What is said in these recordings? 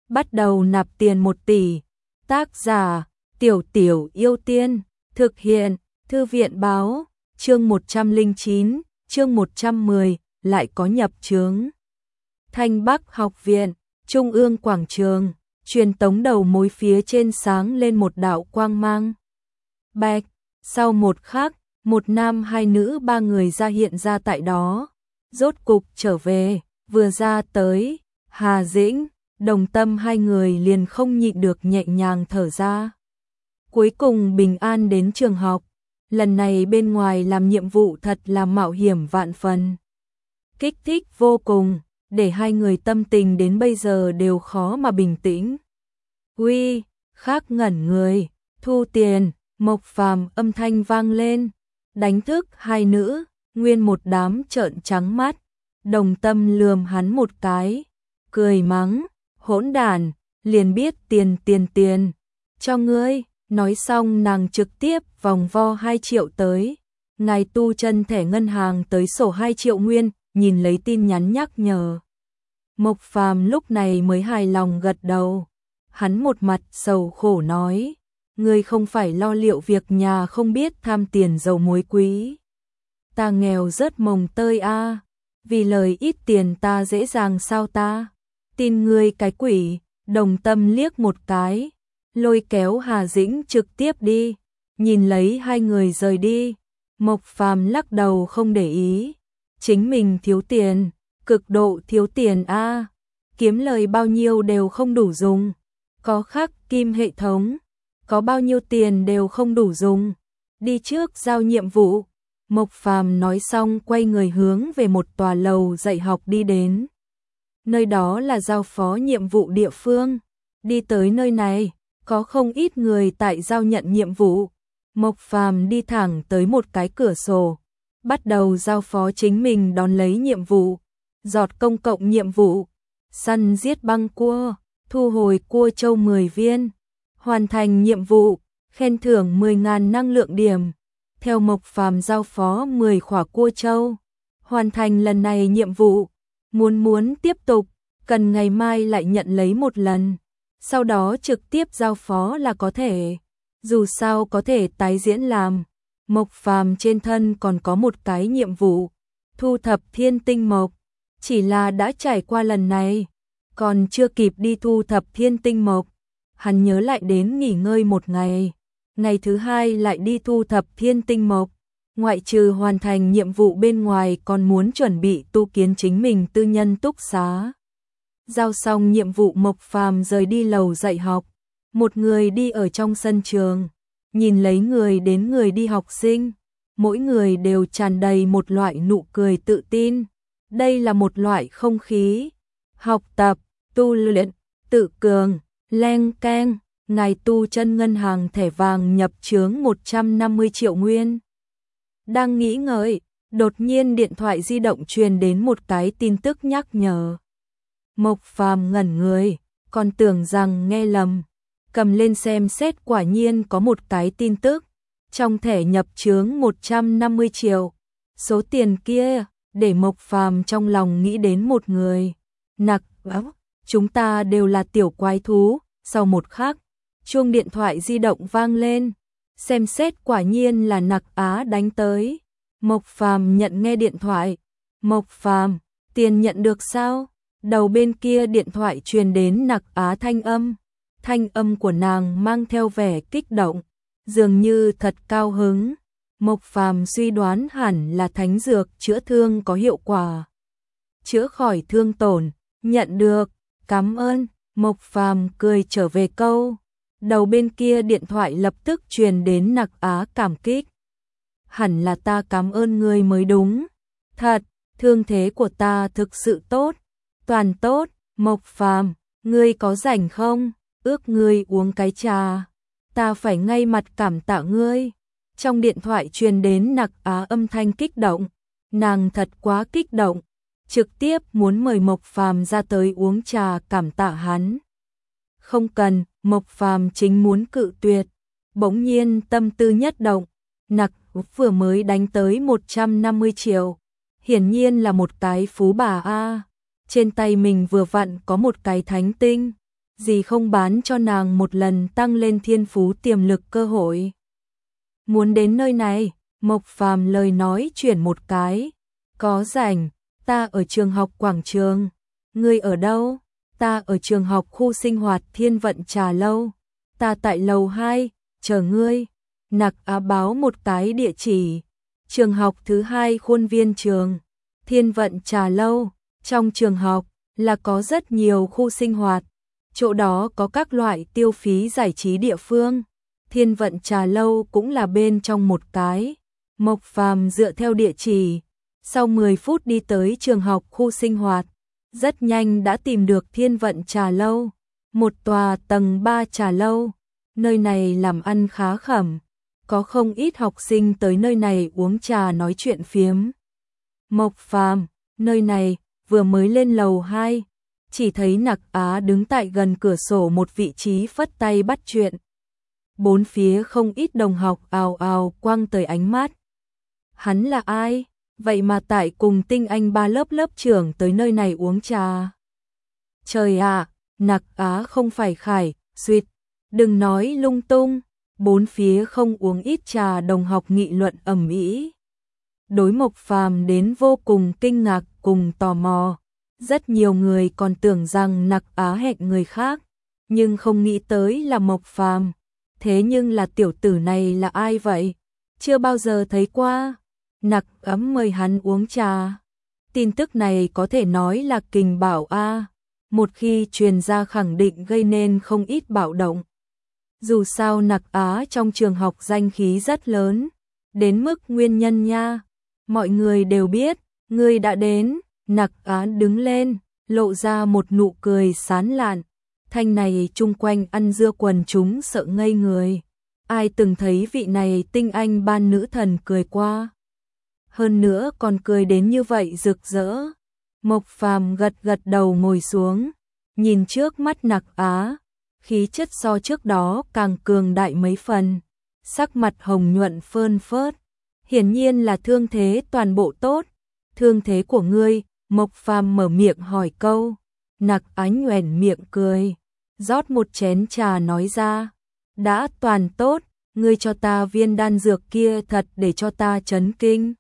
bắt đầu nạp tiền 1 tỷ. Tác giả Tiểu Tiểu Yêu Tiên, thực hiện Thư viện Báo, chương 109, chương 110, lại có nhập chướng. Thanh Bắc Học viện, Trung ương quảng trường, truyền tống đầu mối phía trên sáng lên một đạo quang mang. Bạch, sau một khắc, một nam hai nữ ba người ra hiện ra tại đó. Rốt cục trở về, vừa ra tới, Hà Dĩnh, Đồng Tâm hai người liền không nhịn được nhẹ nhàng thở ra. Cuối cùng bình an đến trường học, lần này bên ngoài làm nhiệm vụ thật là mạo hiểm vạn phần. Kích thích vô cùng, để hai người tâm tình đến bây giờ đều khó mà bình tĩnh. Uy, khác ngẩn người, thu tiền, Mộc Phàm âm thanh vang lên, đánh thức hai nữ, nguyên một đám trợn trắng mắt. Đồng Tâm lườm hắn một cái, cười mắng, hỗn đản, liền biết tiền, cho ngươi. Nói xong nàng trực tiếp vòng vo 2 triệu tới. Ngài tu chân thẻ ngân hàng tới sổ 2 triệu nguyên, nhìn lấy tin nhắn nhắc nhở. Mộc Phàm lúc này mới hài lòng gật đầu. Hắn một mặt sầu khổ nói, ngươi không phải lo liệu việc nhà không biết tham tiền dầu muối quý. Ta nghèo rớt mồng tơi a, vì lời ít tiền ta dễ dàng sao ta. Tin ngươi cái quỷ. Đồng Tâm liếc một cái, lôi kéo Hà Dĩnh trực tiếp đi, nhìn lấy hai người rời đi. Mộc Phàm lắc đầu không để ý, chính mình thiếu tiền, cực độ thiếu tiền a, kiếm lời bao nhiêu đều không đủ dùng, có khắc kim hệ thống, có bao nhiêu tiền đều không đủ dùng, đi trước giao nhiệm vụ. Mộc Phàm nói xong quay người hướng về một tòa lầu dạy học đi đến. Nơi đó là giao phó nhiệm vụ địa phương, đi tới nơi này, có không ít người tại giao nhận nhiệm vụ. Mộc Phàm đi thẳng tới một cái cửa sổ, bắt đầu giao phó chính mình đón lấy nhiệm vụ. Giọt công cộng nhiệm vụ, săn giết băng cua, thu hồi cua châu 10 viên, hoàn thành nhiệm vụ, khen thưởng 10.000 năng lượng điểm. Theo Mộc Phàm giao phó 10 khỏa cua châu, hoàn thành lần này nhiệm vụ, muốn tiếp tục, cần ngày mai lại nhận lấy một lần, sau đó trực tiếp giao phó là có thể, dù sao có thể tái diễn làm. Mộc Phàm trên thân còn có một cái nhiệm vụ, thu thập thiên tinh mộc, chỉ là đã trải qua lần này, còn chưa kịp đi thu thập thiên tinh mộc, hắn nhớ lại đến nghỉ ngơi một ngày, ngày thứ hai lại đi thu thập thiên tinh mộc. Ngoại trừ hoàn thành nhiệm vụ bên ngoài còn muốn chuẩn bị tu kiến chính mình tư nhân túc xá. Giao xong nhiệm vụ Mộc Phàm rời đi lầu dạy học, một người đi ở trong sân trường, nhìn lấy người đến người đi học sinh, mỗi người đều tràn đầy một loại nụ cười tự tin. Đây là một loại không khí, học tập, tu luyện, tự cường, leng keng, ngài tu chân ngân hàng thẻ vàng nhập chướng 150 triệu nguyên. Đang nghĩ ngợi, đột nhiên điện thoại di động truyền đến một cái tin tức nhắc nhở. Mộc Phàm ngẩn người, còn tưởng rằng nghe lầm, cầm lên xem xét quả nhiên có một cái tin tức, trong thẻ nhập chướng 150 triệu. Số tiền kia, để Mộc Phàm trong lòng nghĩ đến một người. Nặc Á, chúng ta đều là tiểu quái thú. Sau một khắc, chuông điện thoại di động vang lên. Xem xét quả nhiên là Nặc Á đánh tới. Mộc Phàm nhận nghe điện thoại. Mộc Phàm, tiền nhận được sao? Đầu bên kia điện thoại truyền đến Nặc Á thanh âm. Thanh âm của nàng mang theo vẻ kích động, dường như thật cao hứng. Mộc Phàm suy đoán hẳn là thánh dược chữa thương có hiệu quả, chữa khỏi thương tổn. Nhận được, cảm ơn. Mộc Phàm cười trở về câu. Đầu bên kia điện thoại lập tức truyền đến Nặc Á cảm kích. Hẳn là ta cảm ơn ngươi mới đúng. Thật, thương thế của ta thực sự tốt, toàn tốt. Mộc Phàm, ngươi có rảnh không? Ước ngươi uống cái trà, ta phải ngay mặt cảm tạ ngươi. Trong điện thoại truyền đến Nặc Á âm thanh kích động, nàng thật quá kích động, trực tiếp muốn mời Mộc Phàm ra tới uống trà cảm tạ hắn. Không cần, Mộc Phàm chính muốn cự tuyệt, bỗng nhiên tâm tư nhất động, Nặc vừa mới đánh tới 150 triệu, hiển nhiên là một cái phú bà a. Trên tay mình vừa vặn có một cái thánh tinh, gì không bán cho nàng một lần tăng lên thiên phú tiềm lực cơ hội. Muốn đến nơi này, Mộc Phàm lời nói chuyển một cái, có rảnh, ta ở trường học quảng trường, ngươi ở đâu? Ta ở trường học khu sinh hoạt Thiên Vận Trà Lâu, ta tại lầu 2, chờ ngươi. Nặc Á báo một cái địa chỉ, trường học thứ 2 khuôn viên trường, Thiên Vận Trà Lâu. Trong trường học là có rất nhiều khu sinh hoạt, chỗ đó có các loại tiêu phí giải trí địa phương. Thiên Vận Trà Lâu cũng là bên trong một cái. Mộc Phàm dựa theo địa chỉ, sau 10 phút đi tới trường học khu sinh hoạt, rất nhanh đã tìm được Thiên Vận Trà Lâu, một tòa tầng 3 trà lâu. Nơi này làm ăn khá khẩm, có không ít học sinh tới nơi này uống trà nói chuyện phiếm. Mộc Phàm, nơi này, vừa mới lên lầu 2, chỉ thấy Nặc Á đứng tại gần cửa sổ một vị trí phất tay bắt chuyện. Bốn phía không ít đồng học ào ào quăng tới ánh mắt. Hắn là ai? Vậy mà tại cùng tinh anh 3 lớp trưởng tới nơi này uống trà. Trời ạ, Nặc Á không phải Khải, suýt, đừng nói lung tung. Bốn phía không uống ít trà đồng học nghị luận ầm ĩ. Đối Mộc Phàm đến vô cùng kinh ngạc cùng tò mò. Rất nhiều người còn tưởng rằng Nặc Á hẹn người khác, nhưng không nghĩ tới là Mộc Phàm. Thế nhưng là tiểu tử này là ai vậy? Chưa bao giờ thấy qua. Nặc Á mời hắn uống trà. Tin tức này có thể nói là kình bảo a, một khi truyền ra khẳng định gây nên không ít bạo động. Dù sao Nặc Á trong trường học danh khí rất lớn, đến mức nguyên nhân nha. Mọi người đều biết, ngươi đã đến. Nặc Á đứng lên, lộ ra một nụ cười sán lạn. Thanh này chung quanh ăn dưa quần chúng sợ ngây người. Ai từng thấy vị này tinh anh ban nữ thần cười qua? Hơn nữa còn cười đến như vậy rực rỡ. Mộc Phàm gật gật đầu ngồi xuống, nhìn trước mắt Nặc Á, khí chất so trước đó càng cường đại mấy phần, sắc mặt hồng nhuận phơn phớt, hiển nhiên là thương thế toàn bộ tốt. Thương thế của ngươi? Mộc Phàm mở miệng hỏi câu. Nặc Á nhoẻn miệng cười, rót một chén trà nói ra, đã toàn tốt, ngươi cho ta viên đan dược kia thật để cho ta chấn kinh.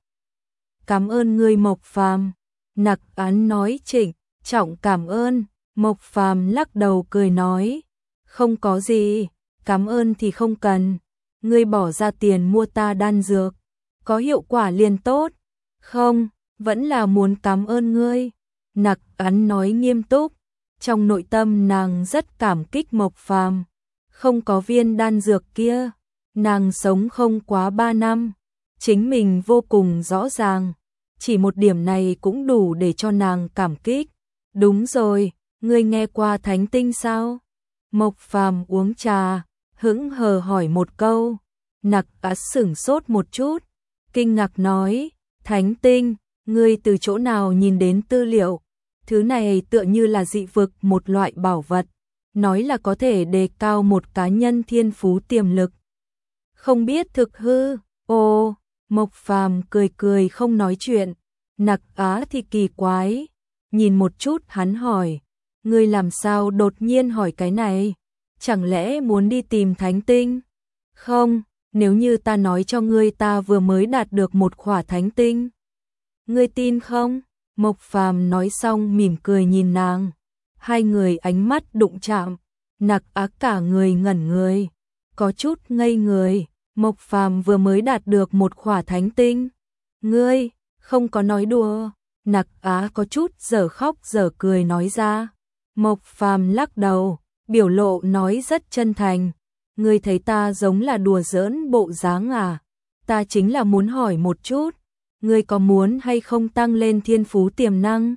Cảm ơn ngươi Mộc Phàm. Nặc Á nói trịnh trọng cảm ơn. Mộc Phàm lắc đầu cười nói, không có gì, cảm ơn thì không cần, ngươi bỏ ra tiền mua ta đan dược, có hiệu quả liền tốt. Không, vẫn là muốn cảm ơn ngươi. Nặc Á nói nghiêm túc, trong nội tâm nàng rất cảm kích Mộc Phàm. Không có viên đan dược kia, nàng sống không quá 3 năm, chính mình vô cùng rõ ràng, chỉ một điểm này cũng đủ để cho nàng cảm kích. Đúng rồi, ngươi nghe qua thánh tinh sao? Mộc Phàm uống trà, hững hờ hỏi một câu. Nặc Á sửng sốt một chút, kinh ngạc nói, thánh tinh, ngươi từ chỗ nào nhìn đến tư liệu? Thứ này tựa như là dị vực một loại bảo vật, nói là có thể đề cao một cá nhân thiên phú tiềm lực. Không biết thực hư? Ồ, Mộc Phàm cười cười không nói chuyện. Nặc Á thì kỳ quái, nhìn một chút hắn hỏi, ngươi làm sao đột nhiên hỏi cái này? Chẳng lẽ muốn đi tìm thánh tinh? Không, nếu như ta nói cho ngươi ta vừa mới đạt được một khỏa thánh tinh, ngươi tin không? Mộc Phàm nói xong mỉm cười nhìn nàng. Hai người ánh mắt đụng chạm, Nặc Á cả người ngẩn người, có chút ngây người. Mộc Phàm vừa mới đạt được một khỏa thánh tinh. Ngươi, không có nói đùa. Nặc Á có chút dở khóc dở cười nói ra. Mộc Phàm lắc đầu, biểu lộ nói rất chân thành. Ngươi thấy ta giống là đùa giỡn bộ dáng à? Ta chính là muốn hỏi một chút, ngươi có muốn hay không tăng lên thiên phú tiềm năng?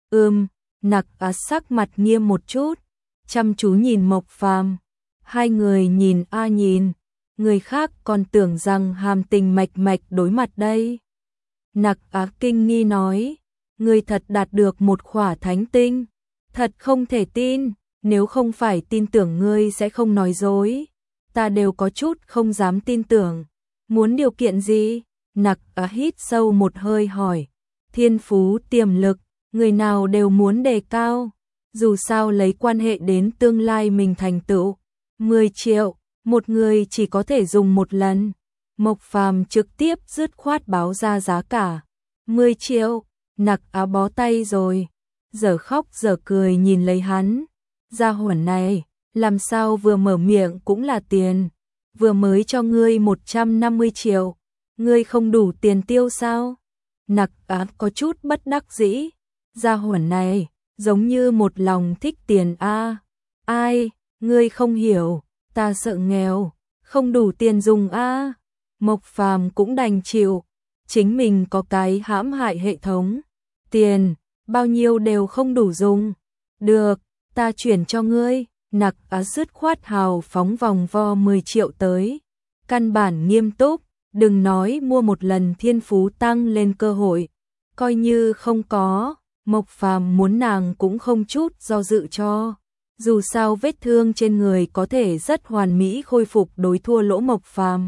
Nặc Á sắc mặt nghiêm một chút, chăm chú nhìn Mộc Phàm. Hai người nhìn a nhìn, người khác còn tưởng rằng hàm tình mạch mạch đối mặt đây. Nặc Á kinh nghi nói, ngươi thật đạt được một khỏa thánh tinh, thật không thể tin, nếu không phải tin tưởng ngươi sẽ không nói dối, ta đều có chút không dám tin tưởng. Muốn điều kiện gì? Nặc Á hít sâu một hơi hỏi. Thiên phú tiềm lực, người nào đều muốn đề cao, dù sao lấy quan hệ đến tương lai mình thành tựu. 10 triệu, một người chỉ có thể dùng một lần. Mộc Phàm trực tiếp dứt khoát báo ra giá cả. 10 triệu, Nặc Á bó tay rồi, giờ khóc giờ cười nhìn lấy hắn. Gia hỏa này, làm sao vừa mở miệng cũng là tiền, vừa mới cho ngươi 150 triệu, ngươi không đủ tiền tiêu sao? Nặc Á có chút bất đắc dĩ, gia hỏa này, giống như một lòng thích tiền a. Ai, ngươi không hiểu, ta sợ nghèo, không đủ tiền dùng a. Mộc Phàm cũng đành chịu, chính mình có cái hãm hại hệ thống, tiền bao nhiêu đều không đủ dùng. Được, ta chuyển cho ngươi. Nặc Á dứt khoát hào phóng vòng vo 10 triệu tới. Căn bản nghiêm túc, đừng nói mua một lần thiên phú tăng lên cơ hội, coi như không có, Mộc Phàm muốn nàng cũng không chút do dự cho. Dù sao vết thương trên người có thể rất hoàn mỹ khôi phục đối thua lỗ Mộc Phàm.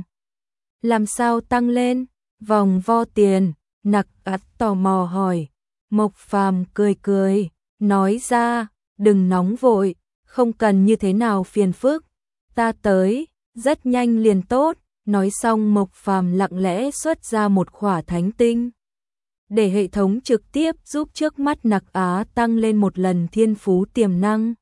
Làm sao tăng lên? Vòng vo tiền, Nặc Á tò mò hỏi. Mộc Phàm cười cười, nói ra, đừng nóng vội, không cần như thế nào phiền phức, ta tới, rất nhanh liền tốt. Nói xong Mộc Phàm lặng lẽ xuất ra một khỏa thánh tinh, để hệ thống trực tiếp giúp trước mắt Nặc Á tăng lên một lần thiên phú tiềm năng,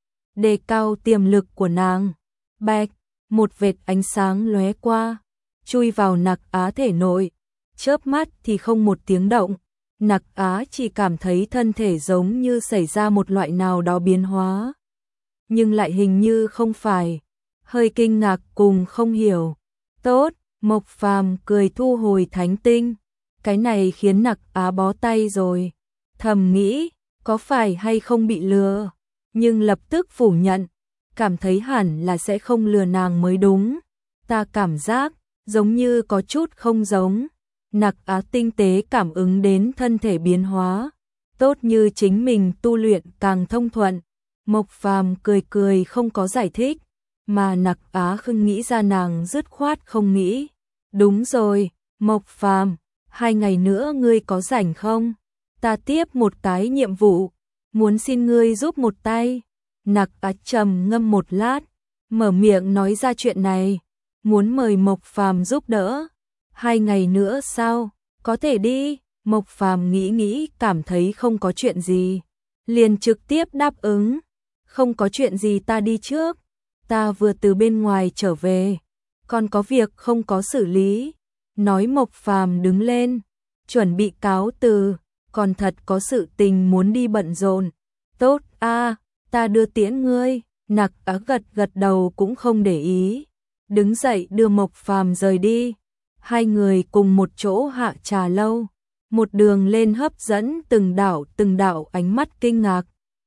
đề cao tiềm lực của nàng. Bạch, một vệt ánh sáng lóe qua, chui vào Nặc Á thể nội, chớp mắt thì không một tiếng động. Nặc Á chỉ cảm thấy thân thể giống như xảy ra một loại nào đó biến hóa, nhưng lại hình như không phải, hơi kinh ngạc cùng không hiểu. Tốt, Mộc Phàm cười thu hồi thánh tinh, cái này khiến Nặc Á bó tay rồi, thầm nghĩ, có phải hay không bị lừa, nhưng lập tức phủ nhận, cảm thấy hẳn là sẽ không lừa nàng mới đúng. Ta cảm giác, giống như có chút không giống. Nặc Á tinh tế cảm ứng đến thân thể biến hóa, tốt như chính mình tu luyện càng thông thuận. Mộc Phàm cười cười không có giải thích, mà Nặc Á không nghĩ ra nàng dứt khoát không nghĩ. Đúng rồi, Mộc Phàm, 2 ngày nữa ngươi có rảnh không? Ta tiếp một cái nhiệm vụ, muốn xin ngươi giúp một tay. Nặc Á trầm ngâm một lát, mở miệng nói ra chuyện này, muốn mời Mộc Phàm giúp đỡ. 2 ngày nữa sao? Có thể đi. Mộc Phàm nghĩ cảm thấy không có chuyện gì, liền trực tiếp đáp ứng. Không có chuyện gì, ta đi trước. Ta vừa từ bên ngoài trở về, còn có việc không có xử lý. Nói Mộc Phàm đứng lên, chuẩn bị cáo từ, còn thật có sự tình muốn đi bận rộn. Tốt a, ta đưa tiễn ngươi. Nặc Á gật đầu cũng không để ý, đứng dậy đưa Mộc Phàm rời đi. Hai người cùng một chỗ hạ trà lâu, một đường lên hấp dẫn từng đạo ánh mắt kinh ngạc.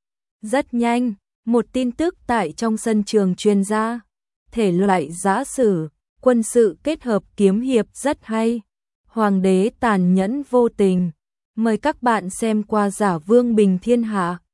Rất nhanh, một tin tức tại trong sân trường truyền ra, thể loại giã sử, quân sự kết hợp kiếm hiệp rất hay. Hoàng đế tàn nhẫn vô tình, mời các bạn xem qua Giả Vương Bình Thiên Hạ.